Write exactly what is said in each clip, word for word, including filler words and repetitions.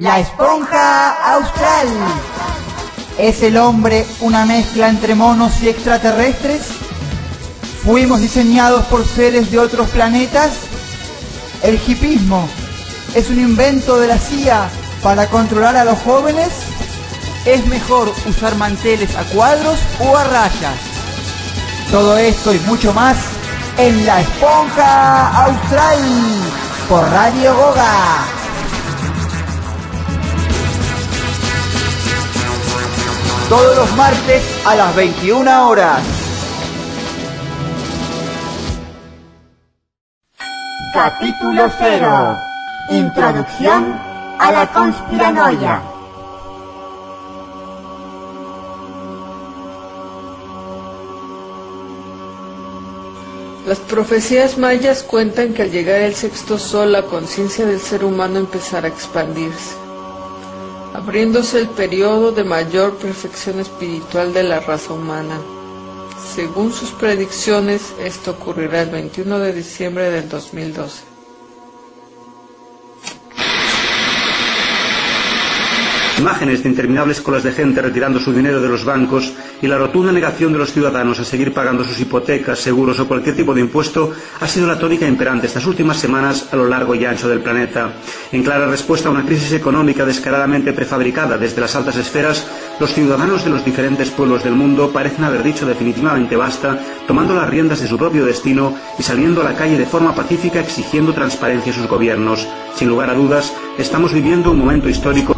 La esponja austral. ¿Es el hombre una mezcla entre monos y extraterrestres? ¿Fuimos diseñados por seres de otros planetas? ¿El hipismo es un invento de la C I A para controlar a los jóvenes? ¿Es mejor usar manteles a cuadros o a rayas? Todo esto y mucho más en La Esponja Austral por Radio Goga. Todos los martes a las veintiuna horas. Capítulo cero. Introducción a la conspiranoia. Las profecías mayas cuentan que al llegar el sexto sol, la conciencia del ser humano empezará a expandirse, abriéndose el periodo de mayor perfección espiritual de la raza humana. Según sus predicciones, esto ocurrirá el veintiuno de diciembre del dos mil doce. Imágenes de interminables colas de gente retirando su dinero de los bancos y la rotunda negación de los ciudadanos a seguir pagando sus hipotecas, seguros o cualquier tipo de impuesto ha sido la tónica imperante estas últimas semanas a lo largo y ancho del planeta. En clara respuesta a una crisis económica descaradamente prefabricada desde las altas esferas, los ciudadanos de los diferentes pueblos del mundo parecen haber dicho definitivamente basta, tomando las riendas de su propio destino y saliendo a la calle de forma pacífica exigiendo transparencia a sus gobiernos. Sin lugar a dudas, estamos viviendo un momento histórico.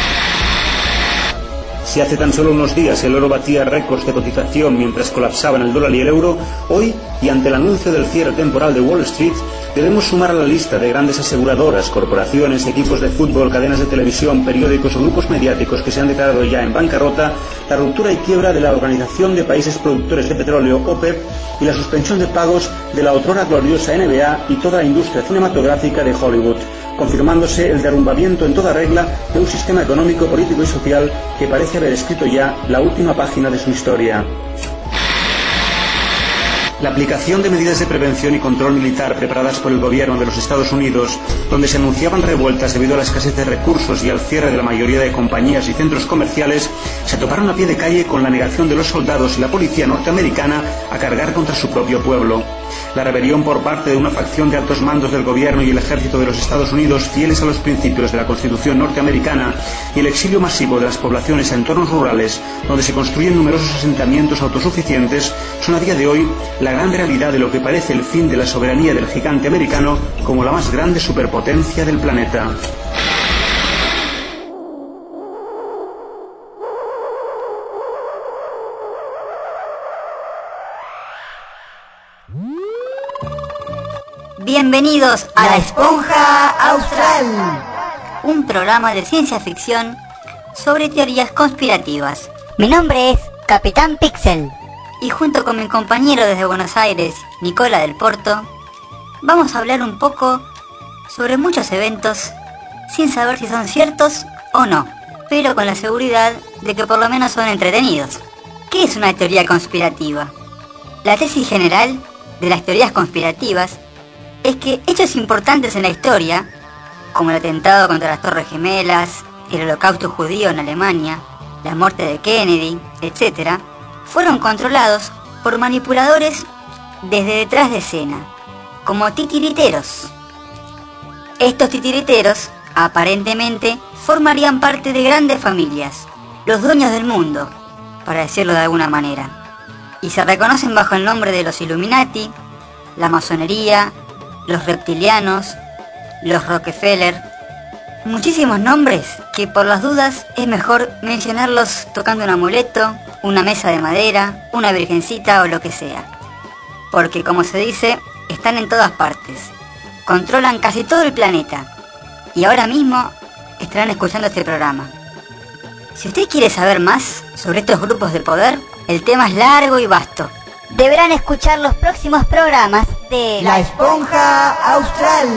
Si hace tan solo unos días el oro batía récords de cotización mientras colapsaban el dólar y el euro, hoy, y ante el anuncio del cierre temporal de Wall Street, debemos sumar a la lista de grandes aseguradoras, corporaciones, equipos de fútbol, cadenas de televisión, periódicos o grupos mediáticos que se han declarado ya en bancarrota, la ruptura y quiebra de la Organización de Países Productores de Petróleo, OPEP, y la suspensión de pagos de la otrora gloriosa N B A y toda la industria cinematográfica de Hollywood, confirmándose el derrumbamiento en toda regla de un sistema económico, político y social que parece haber escrito ya la última página de su historia. La aplicación de medidas de prevención y control militar preparadas por el gobierno de los Estados Unidos, donde se anunciaban revueltas debido a la escasez de recursos y al cierre de la mayoría de compañías y centros comerciales, se toparon a pie de calle con la negación de los soldados y la policía norteamericana a cargar contra su propio pueblo. La rebelión por parte de una facción de altos mandos del gobierno y el ejército de los Estados Unidos fieles a los principios de la Constitución norteamericana y el exilio masivo de las poblaciones a entornos rurales donde se construyen numerosos asentamientos autosuficientes son a día de hoy la gran realidad de lo que parece el fin de la soberanía del gigante americano como la más grande superpotencia del planeta. Bienvenidos a La Esponja Austral, un programa de ciencia ficción sobre teorías conspirativas. Mi nombre es Capitán Pixel y junto con mi compañero desde Buenos Aires, Nicola del Porto, vamos a hablar un poco sobre muchos eventos sin saber si son ciertos o no, pero con la seguridad de que por lo menos son entretenidos. ¿Qué es una teoría conspirativa? La tesis general de las teorías conspirativas es que hechos importantes en la historia, como el atentado contra las Torres Gemelas, el holocausto judío en Alemania, la muerte de Kennedy, etcétera, fueron controlados por manipuladores desde detrás de escena, como titiriteros. Estos titiriteros, aparentemente, formarían parte de grandes familias, los dueños del mundo, para decirlo de alguna manera, y se reconocen bajo el nombre de los Illuminati, la masonería, los reptilianos, los Rockefeller, muchísimos nombres que por las dudas es mejor mencionarlos tocando un amuleto, una mesa de madera, una virgencita o lo que sea, porque como se dice, están en todas partes, controlan casi todo el planeta y ahora mismo estarán escuchando este programa. Si usted quiere saber más sobre estos grupos de poder, el tema es largo y vasto. Deberán escuchar los próximos programas de La Esponja Austral.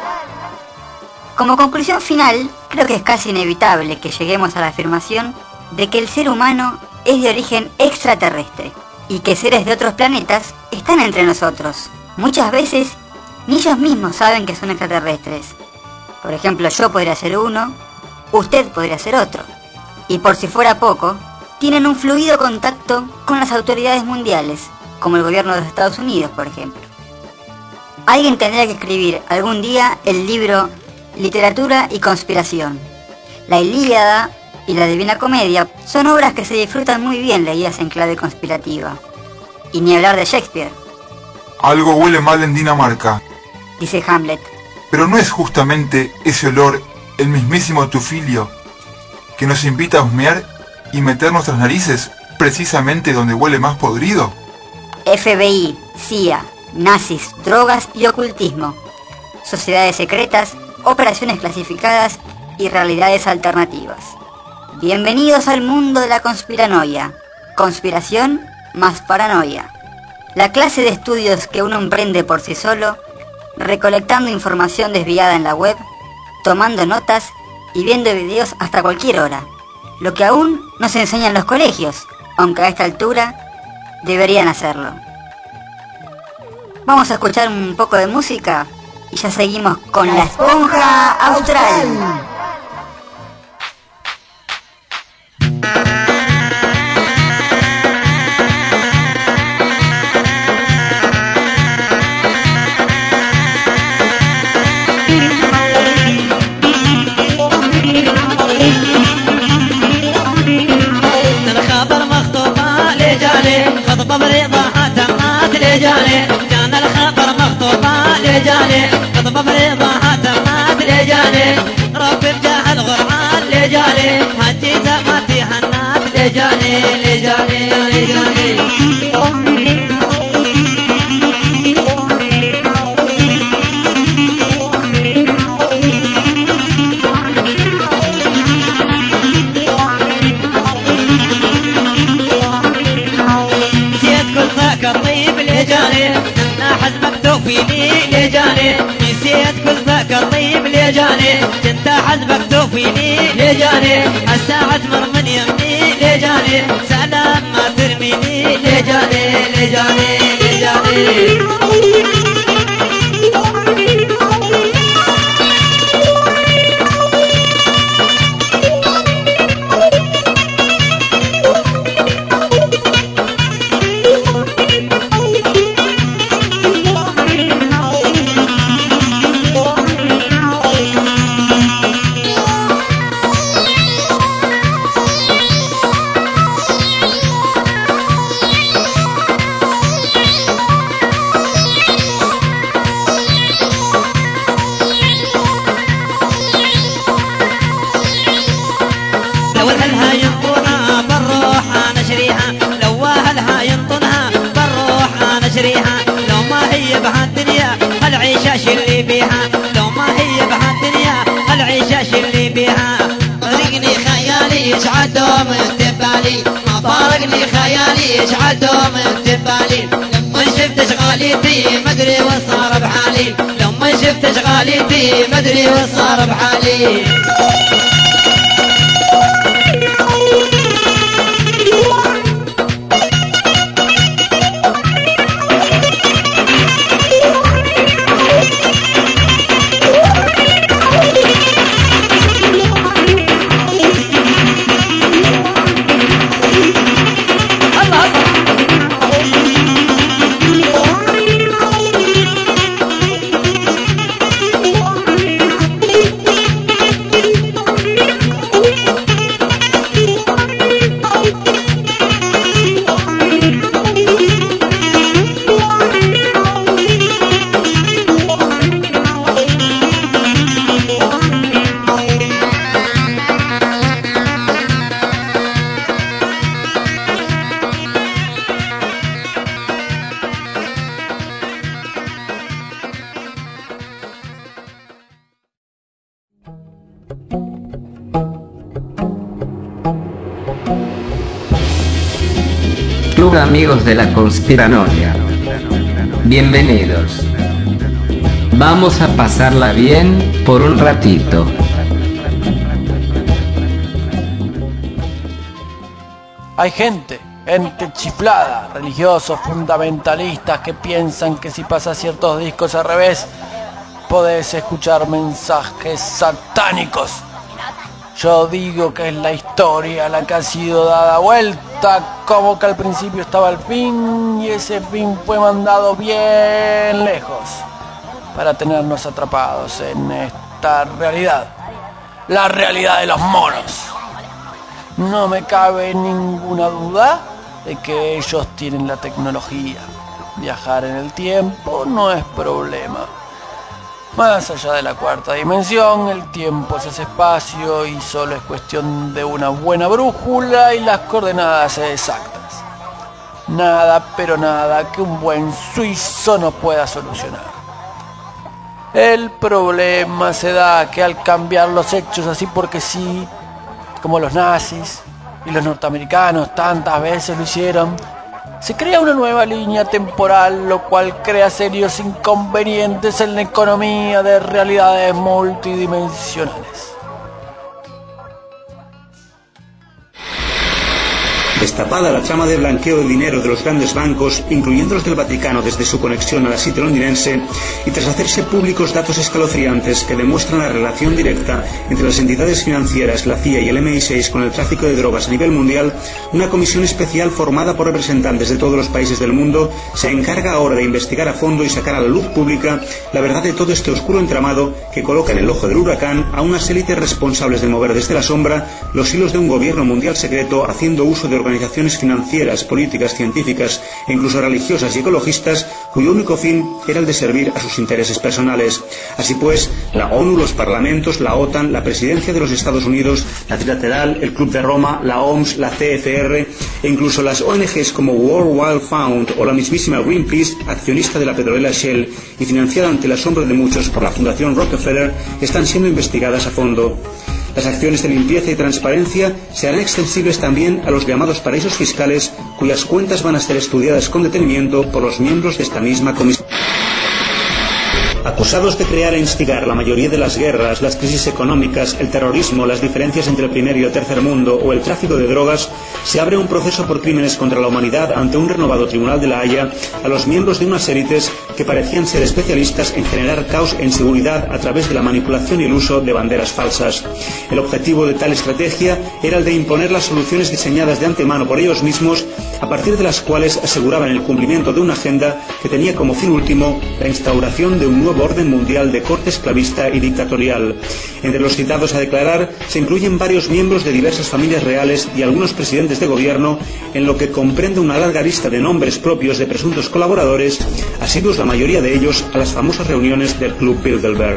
Como conclusión final, creo que es casi inevitable que lleguemos a la afirmación de que el ser humano es de origen extraterrestre y que seres de otros planetas están entre nosotros. Muchas veces ni ellos mismos saben que son extraterrestres. Por ejemplo, yo podría ser uno, usted podría ser otro. Y por si fuera poco, tienen un fluido contacto con las autoridades mundiales, como el gobierno de los Estados Unidos, por ejemplo. Alguien tendría que escribir algún día el libro Literatura y Conspiración. La Ilíada y la Divina Comedia son obras que se disfrutan muy bien leídas en clave conspirativa. Y ni hablar de Shakespeare. Algo huele mal en Dinamarca, dice Hamlet. Pero ¿no es justamente ese olor el mismísimo tufilio que nos invita a husmear y meter nuestras narices precisamente donde huele más podrido? F B I, C I A, nazis, drogas y ocultismo, sociedades secretas, operaciones clasificadas y realidades alternativas. Bienvenidos al mundo de la conspiranoia, conspiración más paranoia. La clase de estudios que uno emprende por sí solo, recolectando información desviada en la web, tomando notas y viendo videos hasta cualquier hora. Lo que aún no se enseña en los colegios, aunque a esta altura deberían hacerlo. Vamos a escuchar un poco de música y ya seguimos con La Esponja Austral. خطبة بريضة تمات لجاني كان الخبر مخطوبة لجاني خطبة بريضة تمات لجاني ربي بجاه الغرعان لجاني هاتي زمتي هنات لجاني لجاني لجاني فيني لجاني نسيت كل ذاك الطيب لجاني كنت حزبك توفيني لجاني الساعة تمر من يمني لجاني سلام ما ترميني لجاني لجاني لجاني يشعل دوم انتبالي ما فارقني خيالي يشعل دوم انتبالي لما شفت شغاليتي مدري وصار بحالي لما شفت شغاليتي مدري وصار بحالي Club Amigos de la Conspiranoia. Bienvenidos. Vamos a pasarla bien por un ratito. Hay gente, gente chiflada, religiosos, fundamentalistas que piensan que si pasas ciertos discos al revés, podés escuchar mensajes satánicos. Yo digo que es la historia la que ha sido dada vuelta, como que al principio estaba el fin y ese fin fue mandado bien lejos para tenernos atrapados en esta realidad, la realidad de los monos. No me cabe ninguna duda de que ellos tienen la tecnología. Viajar en el tiempo no es problema. Más allá de la cuarta dimensión, el tiempo es ese espacio y solo es cuestión de una buena brújula y las coordenadas exactas. Nada, pero nada que un buen suizo no pueda solucionar. El problema se da que al cambiar los hechos así porque sí, como los nazis y los norteamericanos tantas veces lo hicieron, se crea una nueva línea temporal, lo cual crea serios inconvenientes en la economía de realidades multidimensionales. Destapada la trama de blanqueo de dinero de los grandes bancos, incluyendo los del Vaticano desde su conexión a la City londinense, y tras hacerse públicos datos escalofriantes que demuestran la relación directa entre las entidades financieras, la C I A y el M I seis con el tráfico de drogas a nivel mundial, una comisión especial formada por representantes de todos los países del mundo se encarga ahora de investigar a fondo y sacar a la luz pública la verdad de todo este oscuro entramado que coloca en el ojo del huracán a unas élites responsables de mover desde la sombra los hilos de un gobierno mundial secreto, haciendo uso de organizaciones financieras, políticas, científicas e incluso religiosas y ecologistas cuyo único fin era el de servir a sus intereses personales. Así pues, la ONU, los parlamentos, la OTAN, la presidencia de los Estados Unidos, la Trilateral, el Club de Roma, la O M S, la C F R e incluso las O N Ges como World Wildlife Fund o la mismísima Greenpeace, accionista de la petrolera Shell y financiada ante el asombro de muchos por la Fundación Rockefeller, están siendo investigadas a fondo. Las acciones de limpieza y transparencia se harán extensibles también a los llamados paraísos fiscales, cuyas cuentas van a ser estudiadas con detenimiento por los miembros de esta misma comisión. Acusados de crear e instigar la mayoría de las guerras, las crisis económicas, el terrorismo, las diferencias entre el primer y el tercer mundo o el tráfico de drogas, se abre un proceso por crímenes contra la humanidad ante un renovado Tribunal de la Haya a los miembros de unas élites que parecían ser especialistas en generar caos e inseguridad a través de la manipulación y el uso de banderas falsas. El objetivo de tal estrategia era el de imponer las soluciones diseñadas de antemano por ellos mismos, a partir de las cuales aseguraban el cumplimiento de una agenda que tenía como fin último la instauración de un nuevo orden mundial de corte esclavista y dictatorial. Entre los citados a declarar se incluyen varios miembros de diversas familias reales y algunos presidentes de gobierno, en lo que comprende una larga lista de nombres propios de presuntos colaboradores, asiduos la mayoría de ellos a las famosas reuniones del Club Bilderberg.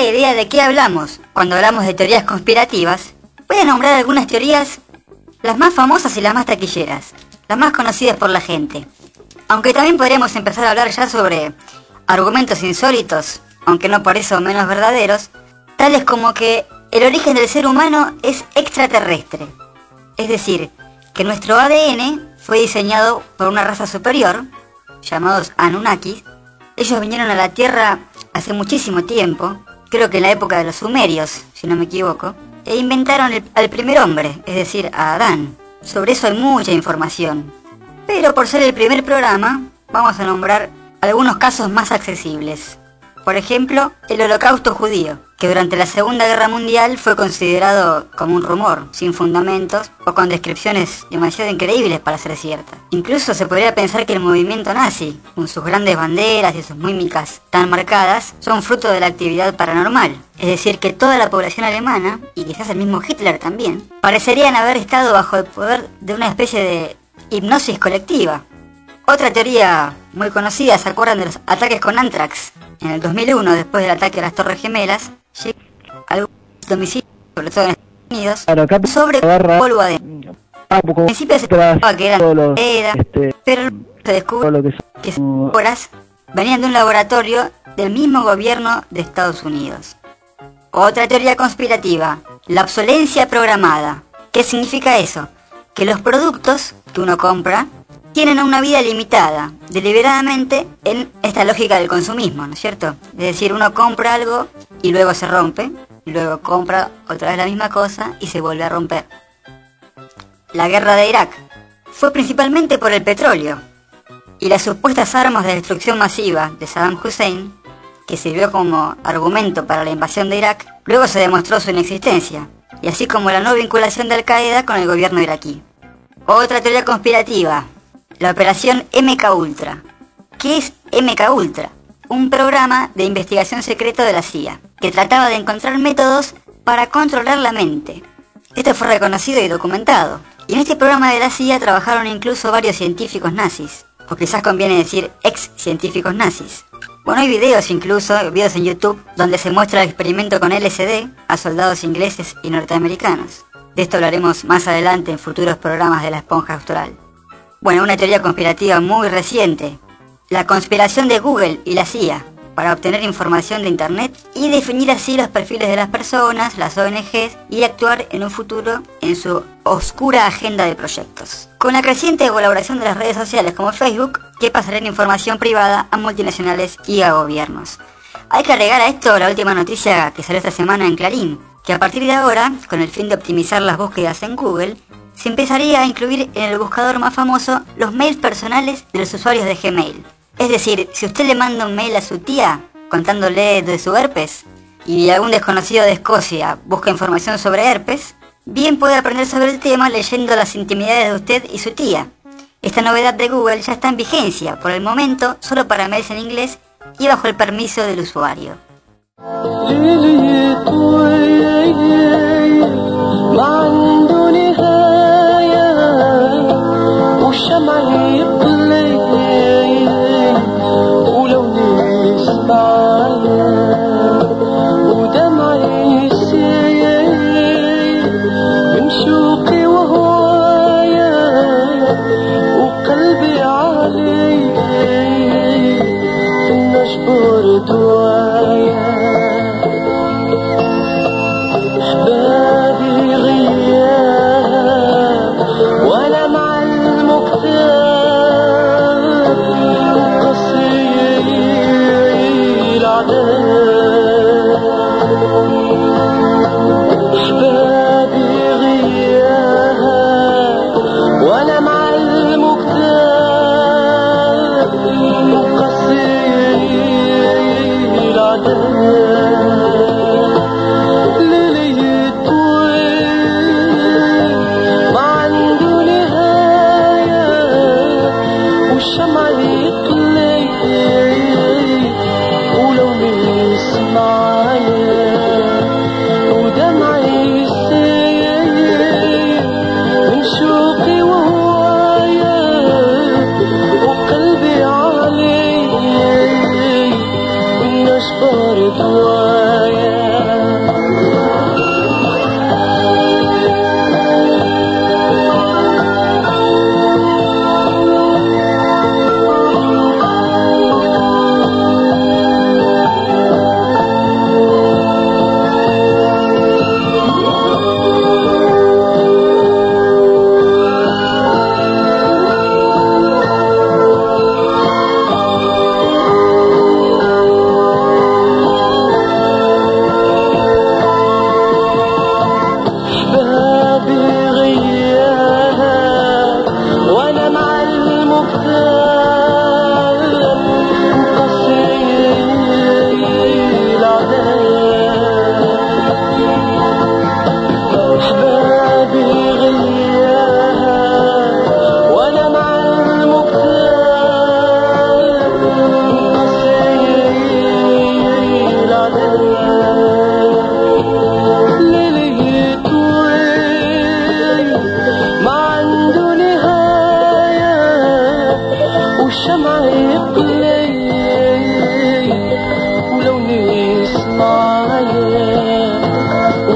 idea de qué hablamos cuando hablamos de teorías conspirativas, voy a nombrar algunas teorías, las más famosas y las más taquilleras, las más conocidas por la gente. Aunque también podríamos empezar a hablar ya sobre argumentos insólitos, aunque no por eso menos verdaderos, tales como que el origen del ser humano es extraterrestre. Es decir, que nuestro A D N fue diseñado por una raza superior, llamados Anunnakis. Ellos vinieron a la Tierra hace muchísimo tiempo, creo que en la época de los sumerios, si no me equivoco, e inventaron el, al primer hombre, es decir, a Adán. Sobre eso hay mucha información. Pero por ser el primer programa, vamos a nombrar algunos casos más accesibles. Por ejemplo, el Holocausto judío, que durante la Segunda Guerra Mundial fue considerado como un rumor, sin fundamentos o con descripciones demasiado increíbles para ser ciertas. Incluso se podría pensar que el movimiento nazi, con sus grandes banderas y sus mímicas tan marcadas, son fruto de la actividad paranormal. Es decir, que toda la población alemana, y quizás el mismo Hitler también, parecerían haber estado bajo el poder de una especie de hipnosis colectiva. Otra teoría muy conocida, ¿se acuerdan de los ataques con Anthrax? En el dos mil uno, después del ataque a las Torres Gemelas, llegó algún domicilio, sobre todo en Estados Unidos, sobre polvo adentro. Al principio se pensaba que eran seda, pero se descubrió que esas esporas venían de un laboratorio del mismo gobierno de Estados Unidos. Otra teoría conspirativa, la obsolencia programada. ¿Qué significa eso? Que los productos que uno compra tienen una vida limitada, deliberadamente, en esta lógica del consumismo, ¿no es cierto? Es decir, uno compra algo y luego se rompe, y luego compra otra vez la misma cosa y se vuelve a romper. La guerra de Irak fue principalmente por el petróleo, y las supuestas armas de destrucción masiva de Saddam Hussein, que sirvió como argumento para la invasión de Irak, luego se demostró su inexistencia, y así como la no vinculación de Al-Qaeda con el gobierno iraquí. Otra teoría conspirativa, la operación M K Ultra. ¿Qué es M K Ultra? Un programa de investigación secreto de la C I A, que trataba de encontrar métodos para controlar la mente. Esto fue reconocido y documentado. Y en este programa de la C I A trabajaron incluso varios científicos nazis, o quizás conviene decir ex científicos nazis. Bueno, hay videos incluso, videos en YouTube, donde se muestra el experimento con L S D a soldados ingleses y norteamericanos. De esto hablaremos más adelante en futuros programas de La Esponja Austral. Bueno, una teoría conspirativa muy reciente, la conspiración de Google y la C I A para obtener información de Internet y definir así los perfiles de las personas, las O N Ges y actuar en un futuro en su oscura agenda de proyectos. Con la creciente colaboración de las redes sociales como Facebook, que pasarán información privada a multinacionales y a gobiernos. Hay que agregar a esto la última noticia que salió esta semana en Clarín, que a partir de ahora, con el fin de optimizar las búsquedas en Google, se empezaría a incluir en el buscador más famoso los mails personales de los usuarios de Gmail. Es decir, si usted le manda un mail a su tía contándole de su herpes y algún desconocido de Escocia busca información sobre herpes, bien puede aprender sobre el tema leyendo las intimidades de usted y su tía. Esta novedad de Google ya está en vigencia, por el momento, solo para mails en inglés y bajo el permiso del usuario.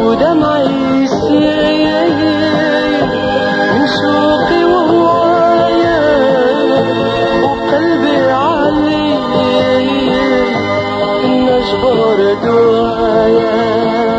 ودمعي سيل من شوقي وهوايا وقلبي علي نجبر دعايا.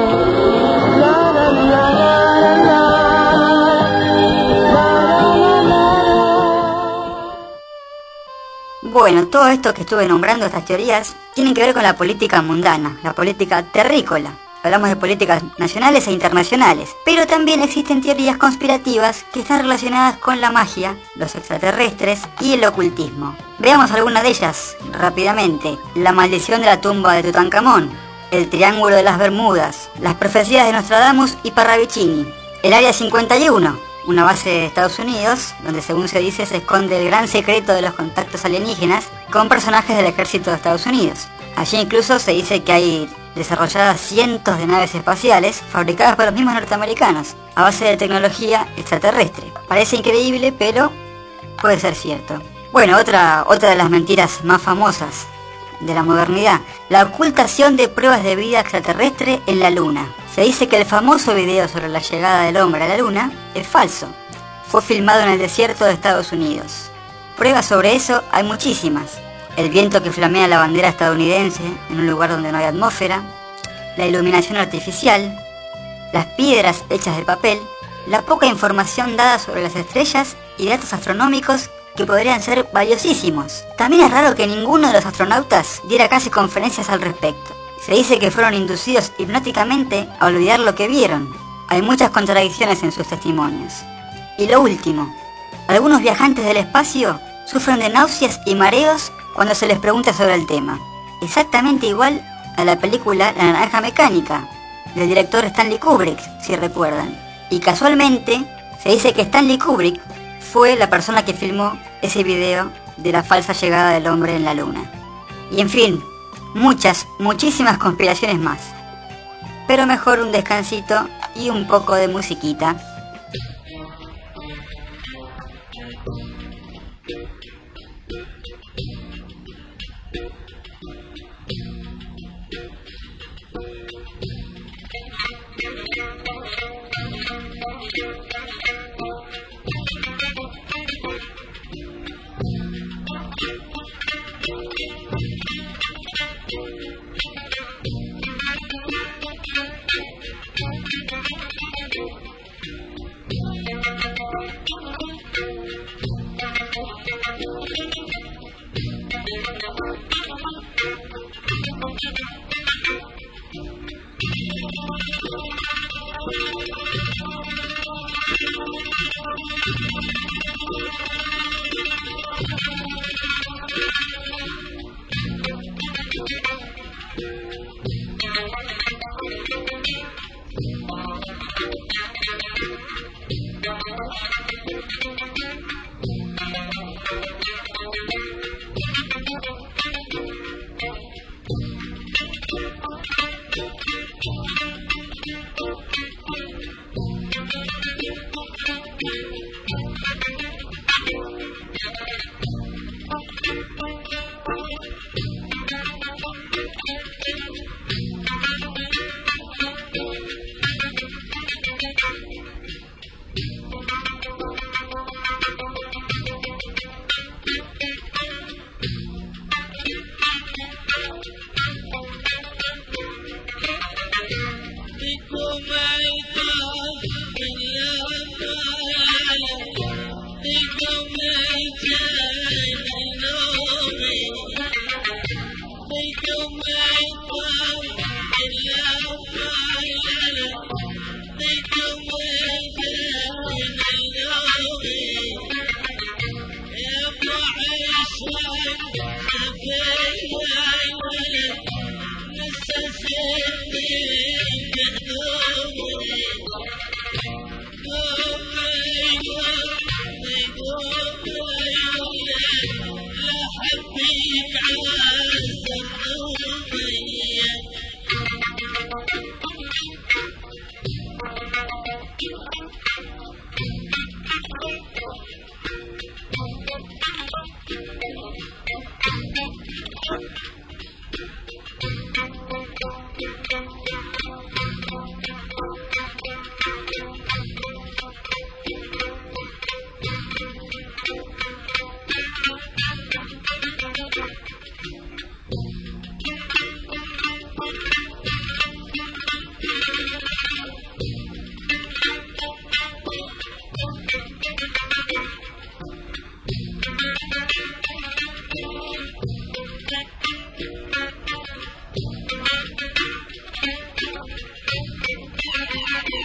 Bueno, todo esto que estuve nombrando, estas teorías, tienen que ver con la política mundana, la política terrícola. Hablamos de políticas nacionales e internacionales, pero también existen teorías conspirativas que están relacionadas con la magia, los extraterrestres y el ocultismo. Veamos alguna de ellas rápidamente. La maldición de la tumba de Tutankamón, el Triángulo de las Bermudas, las profecías de Nostradamus y Parravicini, el Área cincuenta y uno, una base de Estados Unidos, donde según se dice se esconde el gran secreto de los contactos alienígenas con personajes del ejército de Estados Unidos. Allí incluso se dice que hay desarrolladas cientos de naves espaciales fabricadas por los mismos norteamericanos, a base de tecnología extraterrestre. Parece increíble, pero puede ser cierto. Bueno, otra, otra de las mentiras más famosas de la modernidad, la ocultación de pruebas de vida extraterrestre en la Luna. Se dice que el famoso video sobre la llegada del hombre a la Luna es falso. Fue filmado en el desierto de Estados Unidos. Pruebas sobre eso hay muchísimas. El viento que flamea la bandera estadounidense en un lugar donde no hay atmósfera, la iluminación artificial, las piedras hechas de papel, la poca información dada sobre las estrellas y datos astronómicos que podrían ser valiosísimos. También es raro que ninguno de los astronautas diera casi conferencias al respecto. Se dice que fueron inducidos hipnóticamente a olvidar lo que vieron. Hay muchas contradicciones en sus testimonios. Y lo último, algunos viajantes del espacio sufren de náuseas y mareos cuando se les pregunta sobre el tema. Exactamente igual a la película La Naranja Mecánica, del director Stanley Kubrick, si recuerdan. Y casualmente, se dice que Stanley Kubrick fue la persona que filmó ese video de la falsa llegada del hombre en la luna. Y en fin, muchas, muchísimas conspiraciones más. Pero mejor un descansito y un poco de musiquita.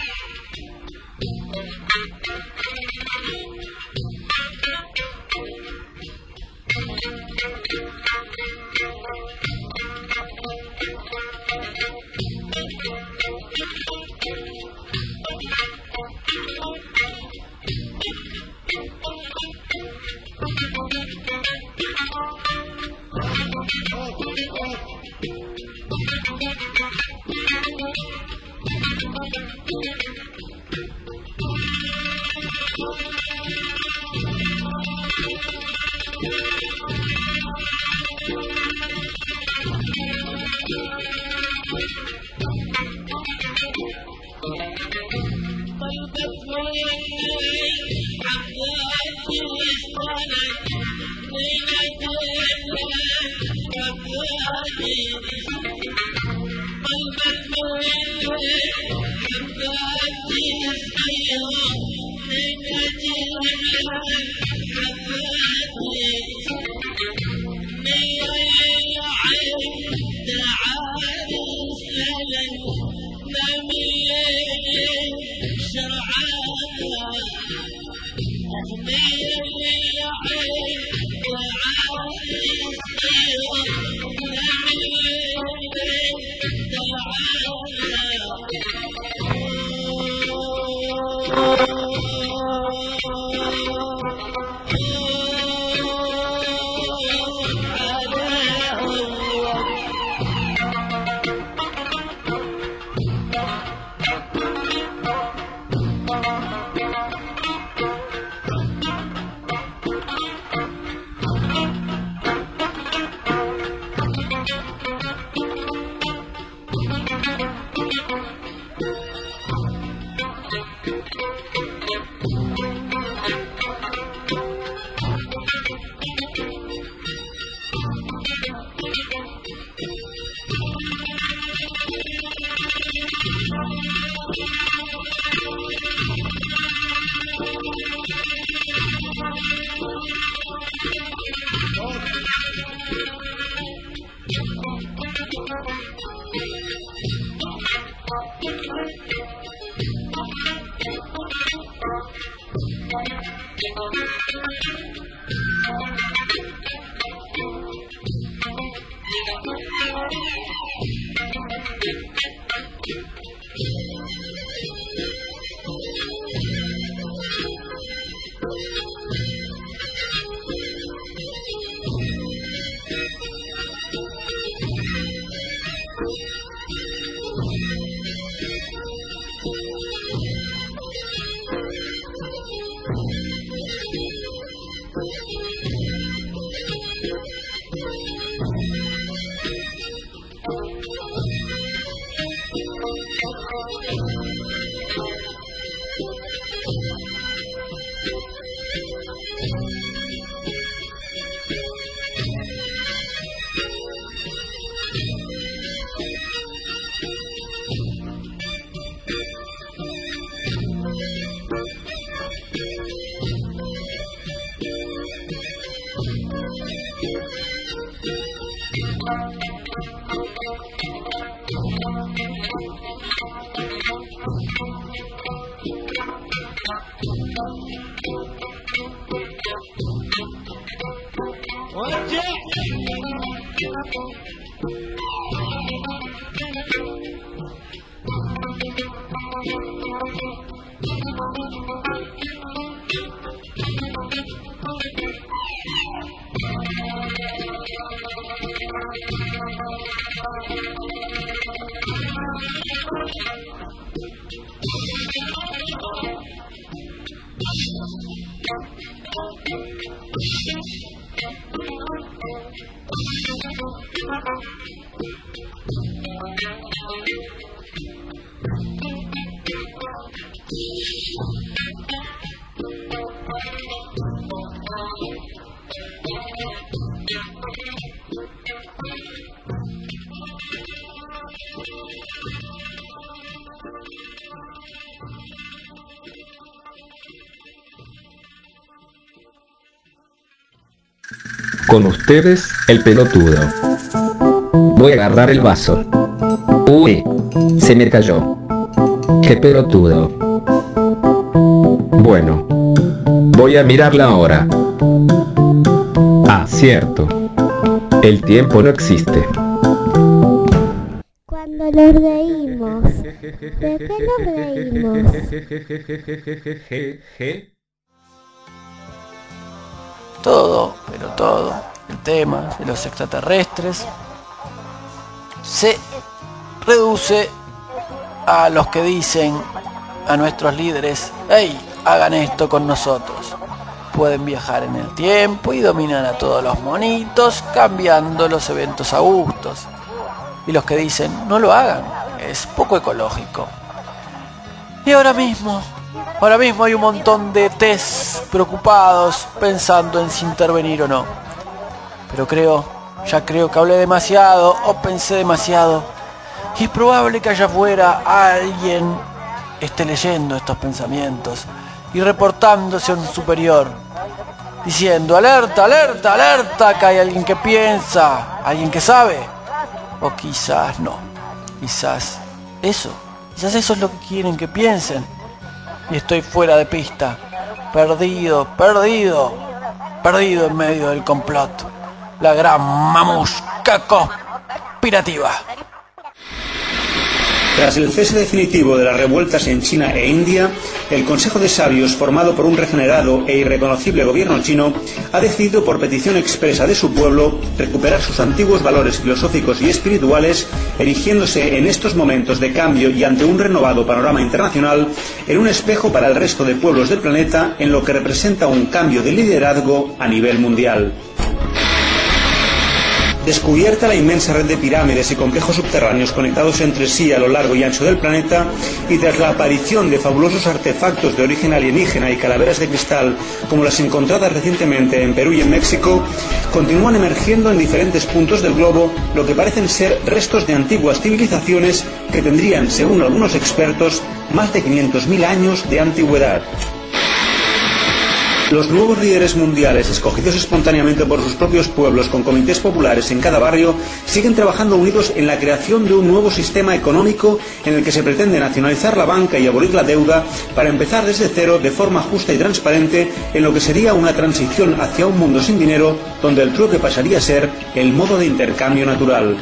Con ustedes, el pelotudo. Voy a agarrar el vaso. Uy, se me cayó. Qué pelotudo. Bueno. Voy a mirarla ahora. Ah, cierto. El tiempo no existe. Cuando nos reímos. ¿De qué nos reímos? Todo, pero todo, el tema de los extraterrestres se reduce a los que dicen a nuestros líderes: hey, hagan esto con nosotros. Pueden viajar en el tiempo y dominan a todos los monitos, cambiando los eventos a gustos. Y los que dicen: no lo hagan, es poco ecológico. Y ahora mismo, ahora mismo hay un montón de tes preocupados pensando en si intervenir o no. Pero creo, ya creo que hablé demasiado o pensé demasiado. Y es probable que allá afuera alguien esté leyendo estos pensamientos y reportándose a un superior, diciendo: alerta, alerta, alerta, que hay alguien que piensa, alguien que sabe. O quizás no, quizás eso, quizás eso es lo que quieren que piensen. Y estoy fuera de pista, perdido, perdido, perdido en medio del complot, la gran mamusca conspirativa. Tras el cese definitivo de las revueltas en China e India, el Consejo de Sabios, formado por un regenerado e irreconocible gobierno chino, ha decidido, por petición expresa de su pueblo, recuperar sus antiguos valores filosóficos y espirituales, erigiéndose en estos momentos de cambio y ante un renovado panorama internacional en un espejo para el resto de pueblos del planeta, en lo que representa un cambio de liderazgo a nivel mundial. Descubierta la inmensa red de pirámides y complejos subterráneos conectados entre sí a lo largo y ancho del planeta, y tras la aparición de fabulosos artefactos de origen alienígena y calaveras de cristal como las encontradas recientemente en Perú y en México, continúan emergiendo en diferentes puntos del globo lo que parecen ser restos de antiguas civilizaciones que tendrían, según algunos expertos, más de quinientos mil años de antigüedad. Los nuevos líderes mundiales, escogidos espontáneamente por sus propios pueblos con comités populares en cada barrio, siguen trabajando unidos en la creación de un nuevo sistema económico en el que se pretende nacionalizar la banca y abolir la deuda para empezar desde cero de forma justa y transparente en lo que sería una transición hacia un mundo sin dinero, donde el trueque pasaría a ser el modo de intercambio natural.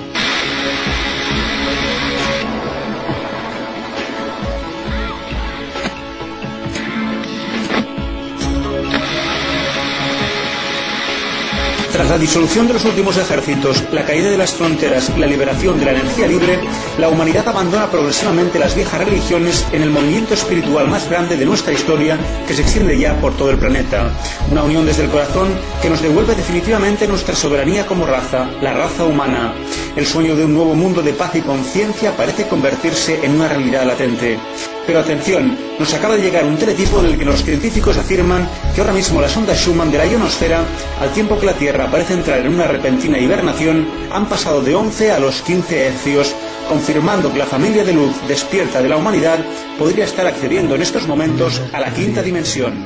Tras la disolución de los últimos ejércitos, la caída de las fronteras y la liberación de la energía libre, la humanidad abandona progresivamente las viejas religiones en el movimiento espiritual más grande de nuestra historia, que se extiende ya por todo el planeta. Una unión desde el corazón que nos devuelve definitivamente nuestra soberanía como raza, la raza humana. El sueño de un nuevo mundo de paz y conciencia parece convertirse en una realidad latente. Pero atención, nos acaba de llegar un teletipo en el que los científicos afirman que ahora mismo las ondas Schumann de la ionosfera, al tiempo que la Tierra parece entrar en una repentina hibernación, han pasado de once a los quince hercios, confirmando que la familia de luz despierta de la humanidad podría estar accediendo en estos momentos a la quinta dimensión.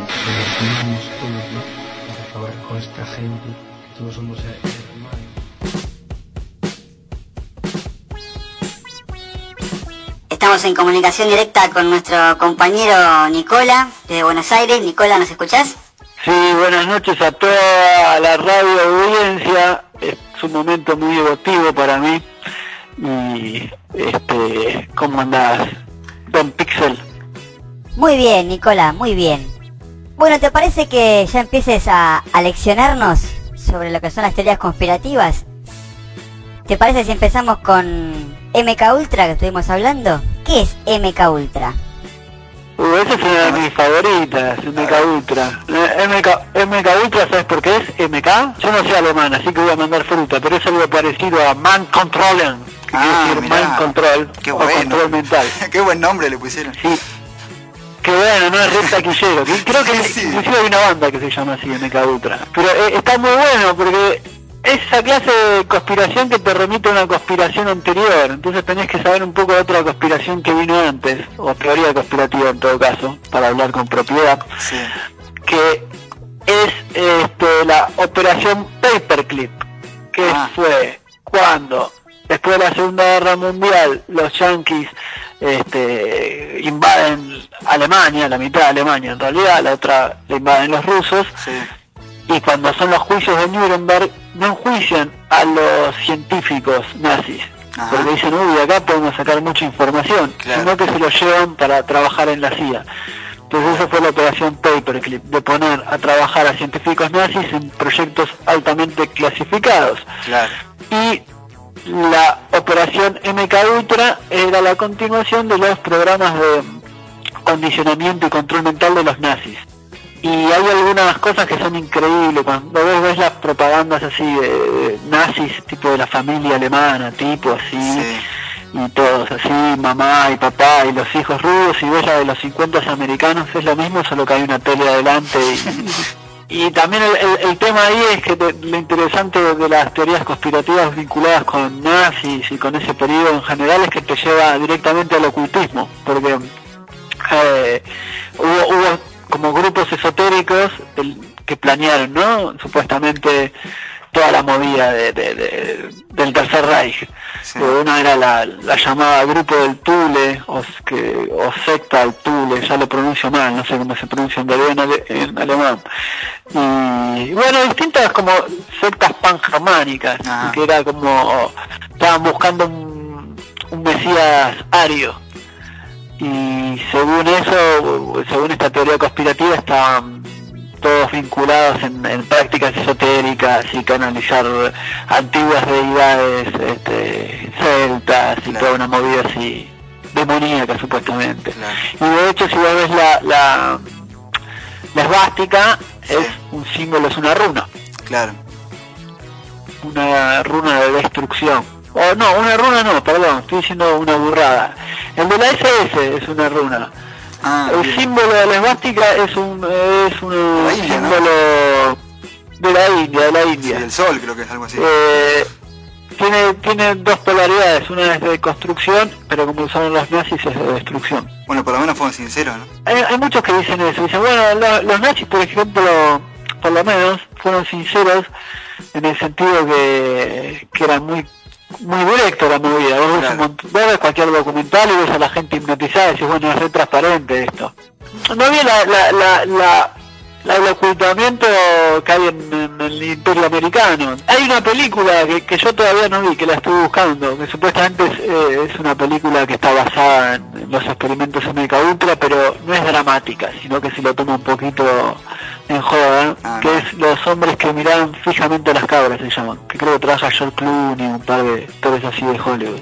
Estamos en comunicación directa con nuestro compañero Nicola, desde Buenos Aires. Nicola, ¿nos escuchás? Sí, buenas noches a toda la radio audiencia. Es un momento muy emotivo para mí. Y, este, ¿cómo andás, Don Pixel? Muy bien, Nicola, muy bien. Bueno, ¿te parece que ya empieces a, a leccionarnos sobre lo que son las teorías conspirativas? ¿Te parece si empezamos con M K Ultra, que estuvimos hablando? ¿Qué es M K Ultra? Uh, esa es una de mis favoritas, M K Ultra. M K, M K Ultra, ¿sabes por qué es M K? Yo no sé alemán, así que voy a mandar fruta, pero es algo parecido a Man Controllen. Ah, decir, Mind Control, qué o bueno. Control Mental. Qué buen nombre le pusieron. Sí. Qué bueno, no es re taquillero. Creo que Sí, sí. inclusive hay una banda que se llama así, M K Ultra. Pero eh, está muy bueno porque es esa clase de conspiración que te remite a una conspiración anterior. Entonces tenés que saber un poco de otra conspiración que vino antes, o teoría conspirativa en todo caso, para hablar con propiedad. Sí. Que es este, la operación Paperclip, que Ah. fue cuando, después de la Segunda Guerra Mundial, los yanquis este, invaden Alemania, la mitad de Alemania en realidad, la otra la invaden los rusos, Sí. y cuando son los juicios de Nuremberg no enjuician a los científicos nazis, Ajá. porque dicen, uy, acá podemos sacar mucha información, Claro. sino que se los llevan para trabajar en la C I A. Entonces esa fue la operación Paperclip, de poner a trabajar a científicos nazis en proyectos altamente clasificados. Claro. Y la operación M K Ultra era la continuación de los programas de condicionamiento y control mental de los nazis. Y hay algunas cosas que son increíbles, cuando ves, ves las propagandas así de, de nazis, tipo de la familia alemana, tipo así, Sí. y todos así, mamá y papá y los hijos rudos, y ves la de los cincuenta americanos, es lo mismo, solo que hay una tele adelante. Y, y también el, el, el tema ahí es que te, lo interesante de, de las teorías conspirativas vinculadas con nazis y con ese periodo en general es que te lleva directamente al ocultismo, porque eh, hubo, hubo como grupos esotéricos el, que planearon, ¿no? Supuestamente toda la movida de, de, de, del Tercer Reich. Sí. Eh, una era la, la llamada Grupo del Thule, o, que, o secta del Thule, ya lo pronuncio mal, no sé cómo se pronuncia en realidad en, ale, en alemán. Y bueno, distintas como sectas pangermánicas, Ah. que era como, estaban buscando un, un mesías ario. Y según eso, según esta teoría conspirativa, estaban todos vinculados en, en prácticas esotéricas y canalizar antiguas deidades este, celtas y Claro. toda una movida así demoníaca supuestamente. Claro. Y de hecho, si vos ves la, la, la esvástica, Sí. es un símbolo, es una runa, Claro. una runa de destrucción. O no, una runa no, perdón, estoy diciendo una burrada. El de la S S es una runa. Ah, El bien. símbolo de la esvástica es un es un La India, ¿no? símbolo de la India, de la Sí, India. el sol creo que es algo así. Eh, tiene tiene dos polaridades, una es de construcción, pero como usaron los nazis es de destrucción. Bueno, por lo menos fueron sinceros, ¿no? Hay, hay muchos que dicen eso, dicen, bueno, lo- los nazis, por ejemplo, por lo menos, fueron sinceros en el sentido que, que eran muy muy directo la movida. Vos ves, Claro. un mont- vos ves cualquier documental y ves a la gente hipnotizada y decís, bueno, es re transparente esto. No había la, la, la, la, la- el ocultamiento que hay en, en el Imperio Americano. Hay una película que, que yo todavía no vi, que la estuve buscando, que supuestamente es, eh, es una película que está basada en, en los experimentos M K Ultra, pero no es dramática, sino que se lo toma un poquito en joda, Ah, que no. es Los hombres que miraban fijamente a las cabras, se llaman, que creo que trabaja George Clooney, un par de actores así de Hollywood.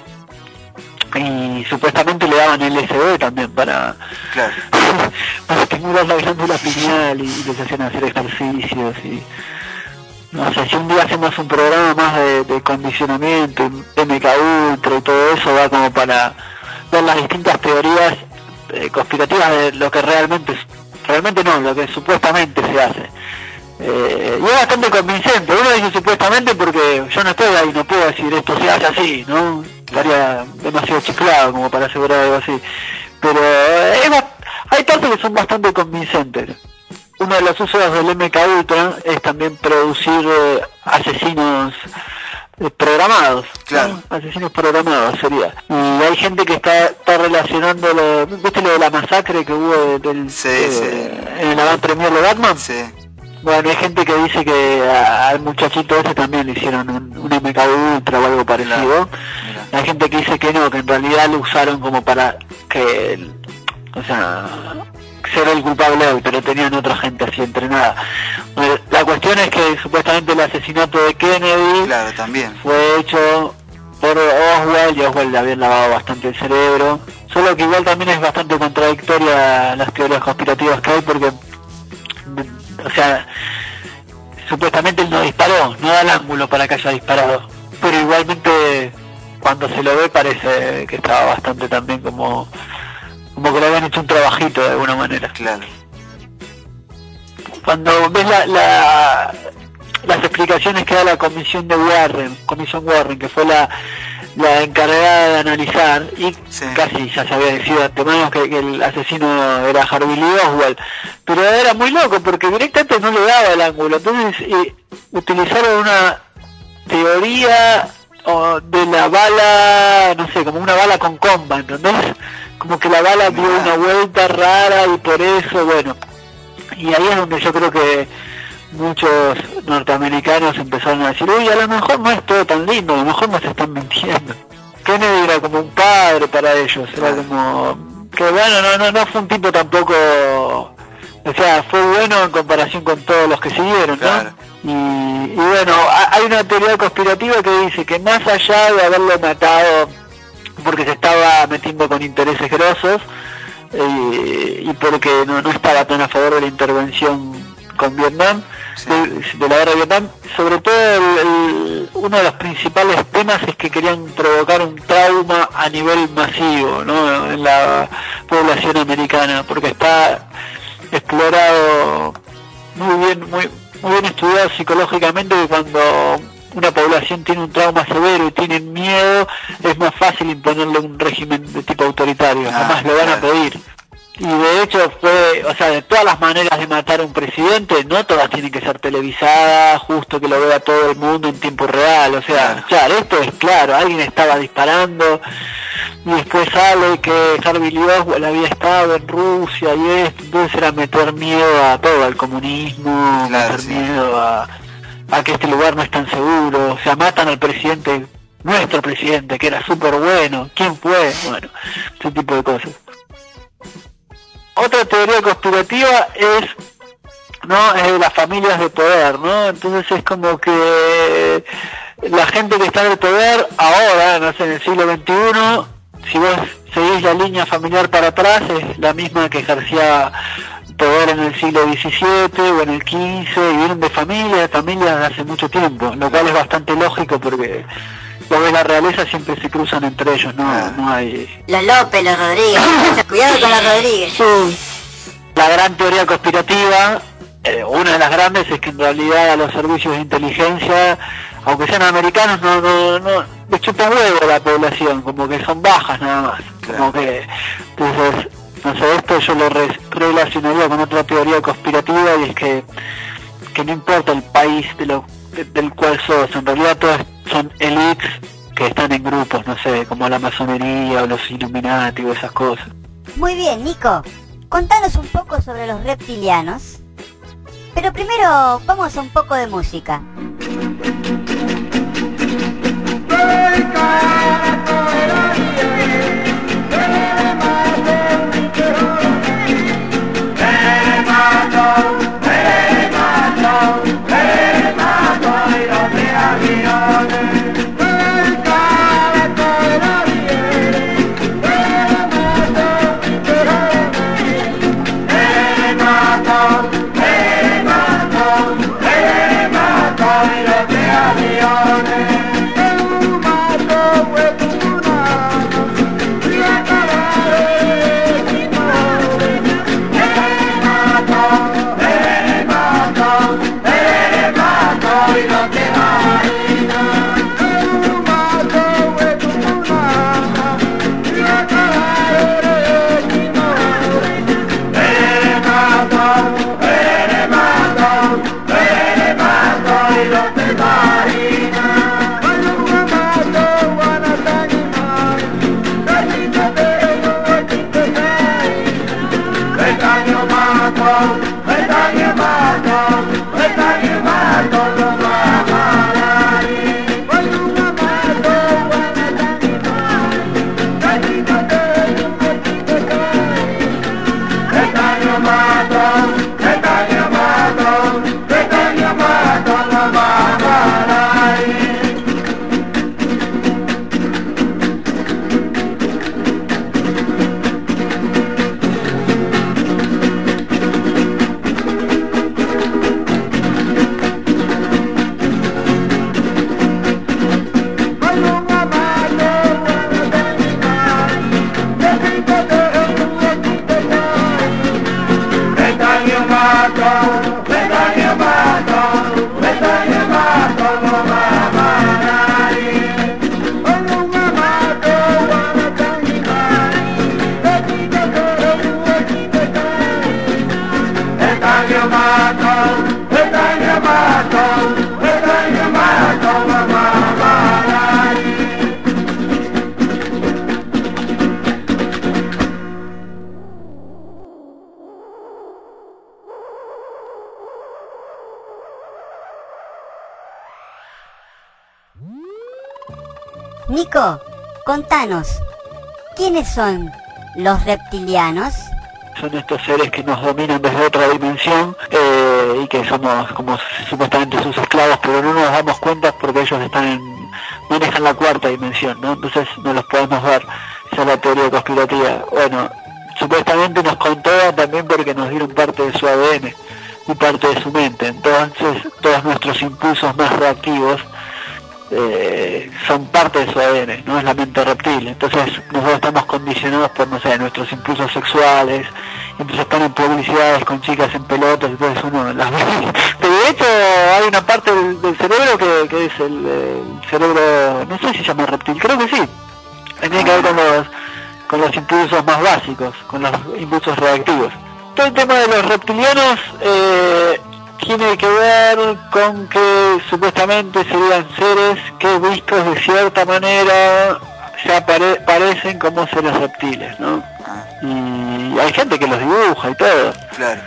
Y supuestamente le daban L S D también para Claro. para estimular la glándula pineal y, y les hacían hacer ejercicios y no sé, si un día hacemos un programa más de, de condicionamiento, M K Ultra y todo eso, va como para ver las distintas teorías eh, conspirativas de lo que realmente es, realmente no, lo que supuestamente se hace. Eh, y es bastante convincente, uno dice supuestamente porque yo no estoy ahí, no puedo decir esto se hace así, ¿no? Estaría demasiado chiflado como para asegurar algo así. Pero eh, es ba- hay partes que son bastante convincentes. Uno de los usos del M K Ultra es también producir eh, asesinos eh, programados. Claro. ¿no? Asesinos programados sería. Y hay gente que está, está relacionando, lo, ¿viste lo de la masacre que hubo de- del, Sí, eh, sí. en el avant premier de Batman? Sí. Bueno, hay gente que dice que a- al muchachito ese también le hicieron un, un M K Ultra o algo parecido. Mira. Hay gente que dice que no, que en realidad lo usaron como para que, el- o sea, ser el culpable hoy, pero tenían otra gente así entrenada. Bueno, la cuestión es que supuestamente el asesinato de Kennedy Claro, también. fue hecho por Oswald, y Oswald le habían lavado bastante el cerebro. Solo que igual también es bastante contradictoria las teorías conspirativas que hay, porque, o sea, supuestamente él no disparó, no da el ángulo para que haya disparado, pero igualmente cuando se lo ve parece que estaba bastante también como como que le habían hecho un trabajito de alguna manera. Claro. Cuando ves la, la las explicaciones que da la comisión de Warren, comisión Warren, que fue la, la encargada de analizar, y Sí. casi ya se había decidido de antemano que, que el asesino era Harvey Lee Oswald, pero era muy loco porque directamente no le daba el ángulo, entonces eh, utilizaron una teoría o, de la bala, no sé, como una bala con comba, ¿entendés? como que la bala dio una vuelta rara y por eso, bueno, y ahí es donde yo creo que muchos norteamericanos empezaron a decir, uy, a lo mejor no es todo tan lindo, a lo mejor nos están mintiendo. Kennedy era como un padre para ellos, era como que bueno, no, no, no fue un tipo tampoco, o sea, fue bueno en comparación con todos los que siguieron, ¿no? Claro. Y, y bueno, hay una teoría conspirativa que dice que más allá de haberlo matado porque se estaba metiendo con intereses grosos eh, y porque no, no estaba tan a favor de la intervención con Vietnam, sí. de, de la guerra de Vietnam, sobre todo el, el, uno de los principales temas es que querían provocar un trauma a nivel masivo, ¿no?, en la población americana, porque está explorado muy bien, muy, muy bien estudiado psicológicamente, que cuando una población tiene un trauma severo y tiene miedo, es más fácil imponerle un régimen de tipo autoritario, ah, jamás lo van claro. a pedir. Y de hecho fue, o sea, de todas las maneras de matar a un presidente, no todas tienen que ser televisadas, justo que lo vea todo el mundo en tiempo real, o sea, claro, claro esto es claro, alguien estaba disparando y después sale que Harvey Lee Oswald había estado en Rusia y esto, entonces era meter miedo a todo, al comunismo, claro, meter sí. miedo a, a que este lugar no es tan seguro, o sea, matan al presidente, nuestro presidente, que era súper bueno, ¿quién fue? Bueno, ese tipo de cosas. Otra teoría conspirativa es, ¿no?, es de las familias de poder, ¿no? Entonces es como que la gente que está en el poder ahora, no sé, en el siglo veintiuno, si vos seguís la línea familiar para atrás, es la misma que ejercía poder en el siglo diecisiete o en el quince, y vienen de familias, familias de hace mucho tiempo, lo cual es bastante lógico porque los de la realeza siempre se cruzan entre ellos, no, ah. no hay... Los López, los Rodríguez, cuidado con los Rodríguez. Sí. La gran teoría conspirativa, eh, una de las grandes, es que en realidad a los servicios de inteligencia, aunque sean americanos, no, no, no, les chupa huevo a la población, como que son bajas nada más, claro. como que, entonces, no sé, esto yo lo re relacionaría con otra teoría conspirativa, y es que, que no importa el país de lo, de, del cual sos, en realidad todos son elites que están en grupos, no sé, como la masonería o los Illuminati o esas cosas. Muy bien, Nico, contanos un poco sobre los reptilianos, pero primero vamos a un poco de música. Nico, contanos, ¿quiénes son los reptilianos? Son estos seres que nos dominan desde otra dimensión eh, y que somos como supuestamente sus esclavos, pero no nos damos cuenta porque ellos están en, manejan la cuarta dimensión, ¿no? Entonces no los podemos ver. Esa es la teoría conspirativa. Bueno, supuestamente nos controlan también porque nos dieron parte de su A D N y parte de su mente. Entonces todos nuestros impulsos más reactivos Eh, son parte de su A D N, no es la mente reptil. Entonces nosotros estamos condicionados por, no sé, nuestros impulsos sexuales, entonces están en publicidades con chicas en pelotas, entonces uno las ve. Pero de hecho hay una parte del, del cerebro que, que es el, el cerebro, no sé si se llama reptil, creo que sí, tiene que ver con los, con los impulsos más básicos, con los impulsos reactivos. Todo el tema de los reptilianos eh, tiene que ver con que supuestamente serían seres que vistos de cierta manera ya pare parecen como seres reptiles, ¿no? Y hay gente que los dibuja y todo. Claro.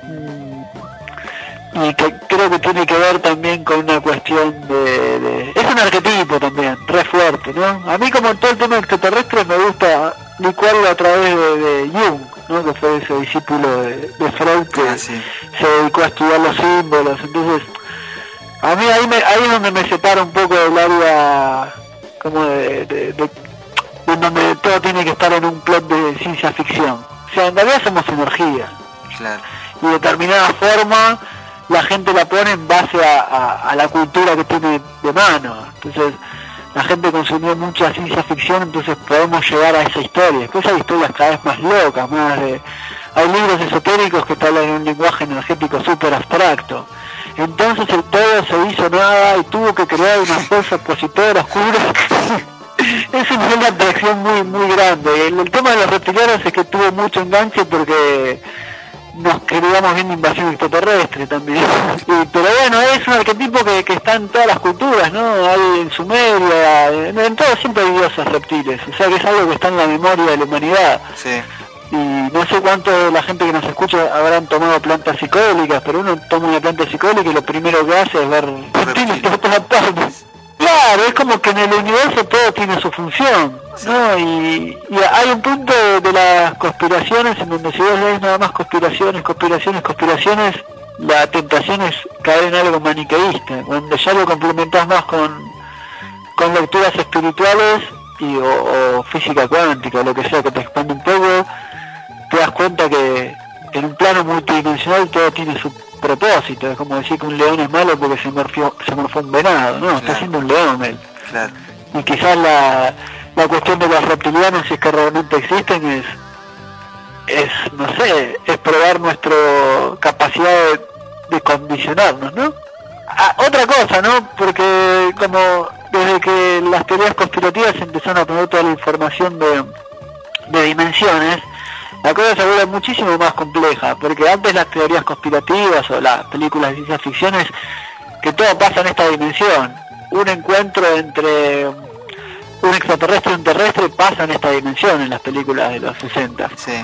Y que creo que tiene que ver también con una cuestión de, de... es un arquetipo también, re fuerte, ¿no? A mí, como todo el tema extraterrestre, me gusta licuarlo a través de, de Jung, ¿no? Que fue ese discípulo de, de Freud que Ah, sí. se dedicó a estudiar los símbolos. Entonces a mí ahí, me, ahí es donde me separa un poco del área como de, de, de, de donde todo tiene que estar en un plot de ciencia ficción. O sea, en realidad somos energía Claro. y de determinada forma la gente la pone en base a, a, a la cultura que tiene de mano. Entonces la gente consumió mucha ciencia ficción, entonces podemos llegar a esa historia. Después hay historias cada vez más locas, más de... hay libros esotéricos que te hablan en un lenguaje energético súper abstracto. Entonces el todo se hizo nada y tuvo que crear una fuerza opositora oscura. Es una atracción muy muy grande. El, el tema de los reptilianos es que tuvo mucho enganche porque nos creíamos viendo invasión extraterrestre también. Y, pero bueno, es un arquetipo que, que está en todas las culturas, ¿no? Hay en Sumeria, en, en todo siempre hay dioses reptiles. O sea que es algo que está en la memoria de la humanidad. Sí. Y no sé cuánto de la gente que nos escucha habrán tomado plantas psicodélicas, pero uno toma una planta psicodélica y lo primero que hace es ver reptiles por todas partes. Claro, es como que en el universo todo tiene su función, ¿no? Y, y hay un punto de, de las conspiraciones en donde si vos lees nada más conspiraciones, conspiraciones, conspiraciones, la tentación es caer en algo maniqueísta, donde ya lo complementás más con, con lecturas espirituales y, o, o física cuántica, o lo que sea, que te expande un poco, te das cuenta que en un plano multidimensional todo tiene su propósito. Es como decir que un león es malo porque se morfió, se morfó un venado, no, claro. Está siendo un león él. Claro. Y quizás la, la cuestión de los reptilianos, si es que realmente existen, es, es no sé, es probar nuestra capacidad de, de condicionarnos, ¿no? Ah, otra cosa, ¿no? Porque como desde que las teorías conspirativas empezaron a poner toda la información de, de dimensiones, la cosa se vuelve muchísimo más compleja, porque antes las teorías conspirativas o las películas de ciencia ficción es que todo pasa en esta dimensión. Un encuentro entre un extraterrestre y un terrestre pasa en esta dimensión en las películas de los sesenta. Sí.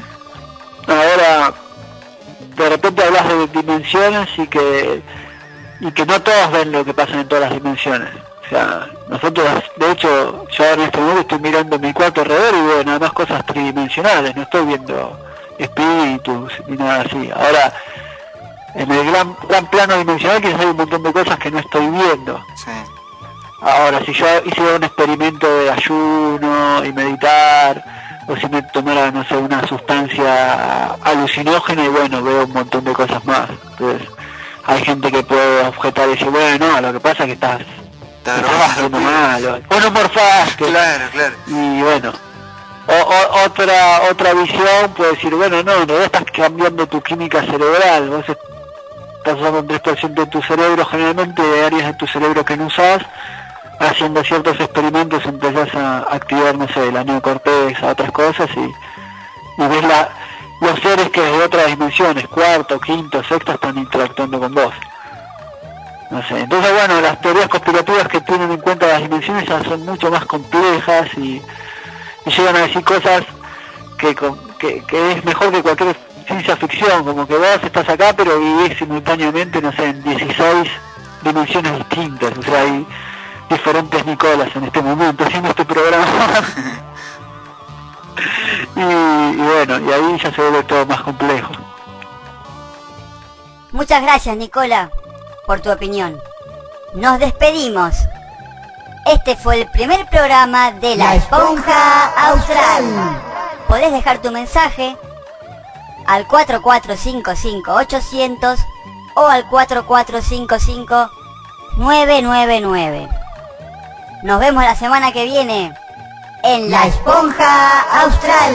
Ahora, de repente hablas de dimensiones y que y que no todos ven lo que pasa en todas las dimensiones. O sea, nosotros, de hecho, yo en este momento estoy mirando mi cuarto alrededor y veo nada más cosas tridimensionales, no estoy viendo espíritus ni nada así. Ahora, en el gran, gran plano dimensional quizás hay un montón de cosas que no estoy viendo. Sí. Ahora, si yo hiciera un experimento de ayuno y meditar, o si me tomara, no sé, una sustancia alucinógena, y bueno, veo un montón de cosas más. Entonces, hay gente que puede objetar y decir, bueno, no, lo que pasa es que estás... Está drogado. Malo. O no morfaste. Claro, claro. Y bueno, o, o, otra otra visión puede decir, bueno, no, no estás cambiando tu química cerebral, vos estás usando un tres por ciento de tu cerebro generalmente, de áreas de tu cerebro que no usás, haciendo ciertos experimentos empezás a activar, no sé, la neocortex, a otras cosas, y, y ves la, los seres que desde otras dimensiones, cuarto, quinto, sexto, están interactuando con vos. No sé. Entonces, bueno, las teorías conspirativas que tienen en cuenta las dimensiones ya son mucho más complejas y, y llegan a decir cosas que, que, que es mejor que cualquier ciencia ficción, como que vos estás acá pero vivís simultáneamente, no sé, en dieciséis dimensiones distintas. O sea, hay diferentes Nicolas en este momento haciendo este programa. y, y bueno, y ahí ya se vuelve todo más complejo. Muchas gracias, Nicola, por tu opinión. Nos despedimos. Este fue el primer programa de La Esponja Austral. Podés dejar tu mensaje al cuatro cuatro cinco cinco ochocientos o al cuatro cuatro cinco cinco nueve nueve nueve. Nos vemos la semana que viene en La Esponja Austral.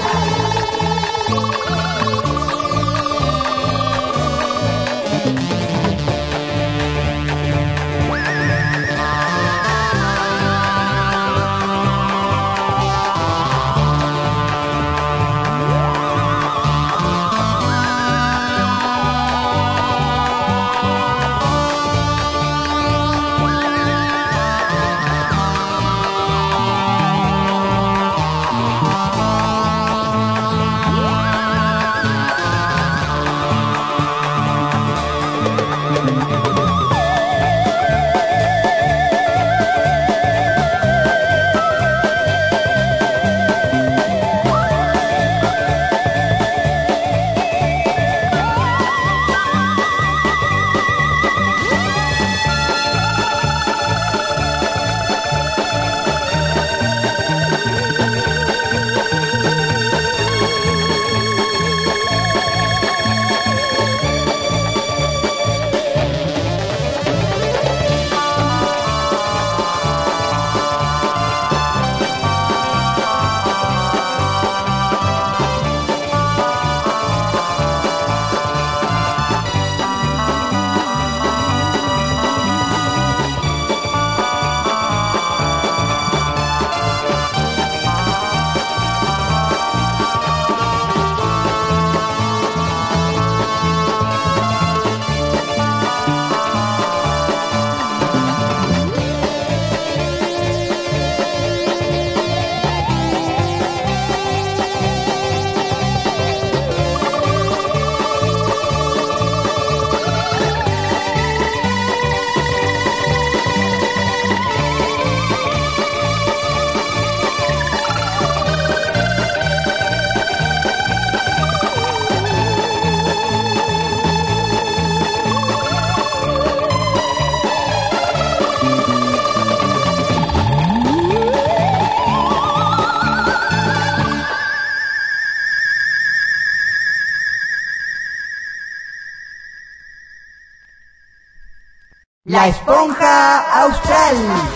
La Esponja Austral.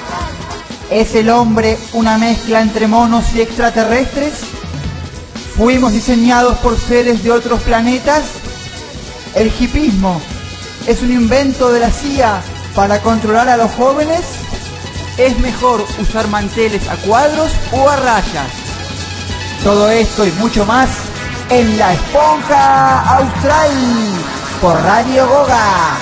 ¿Es el hombre una mezcla entre monos y extraterrestres? ¿Fuimos diseñados por seres de otros planetas? ¿El hipismo es un invento de la C I A para controlar a los jóvenes? ¿Es mejor usar manteles a cuadros o a rayas? Todo esto y mucho más en La Esponja Austral por Radio Goga.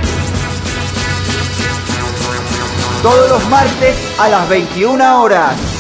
Todos los martes a las veintiuna horas.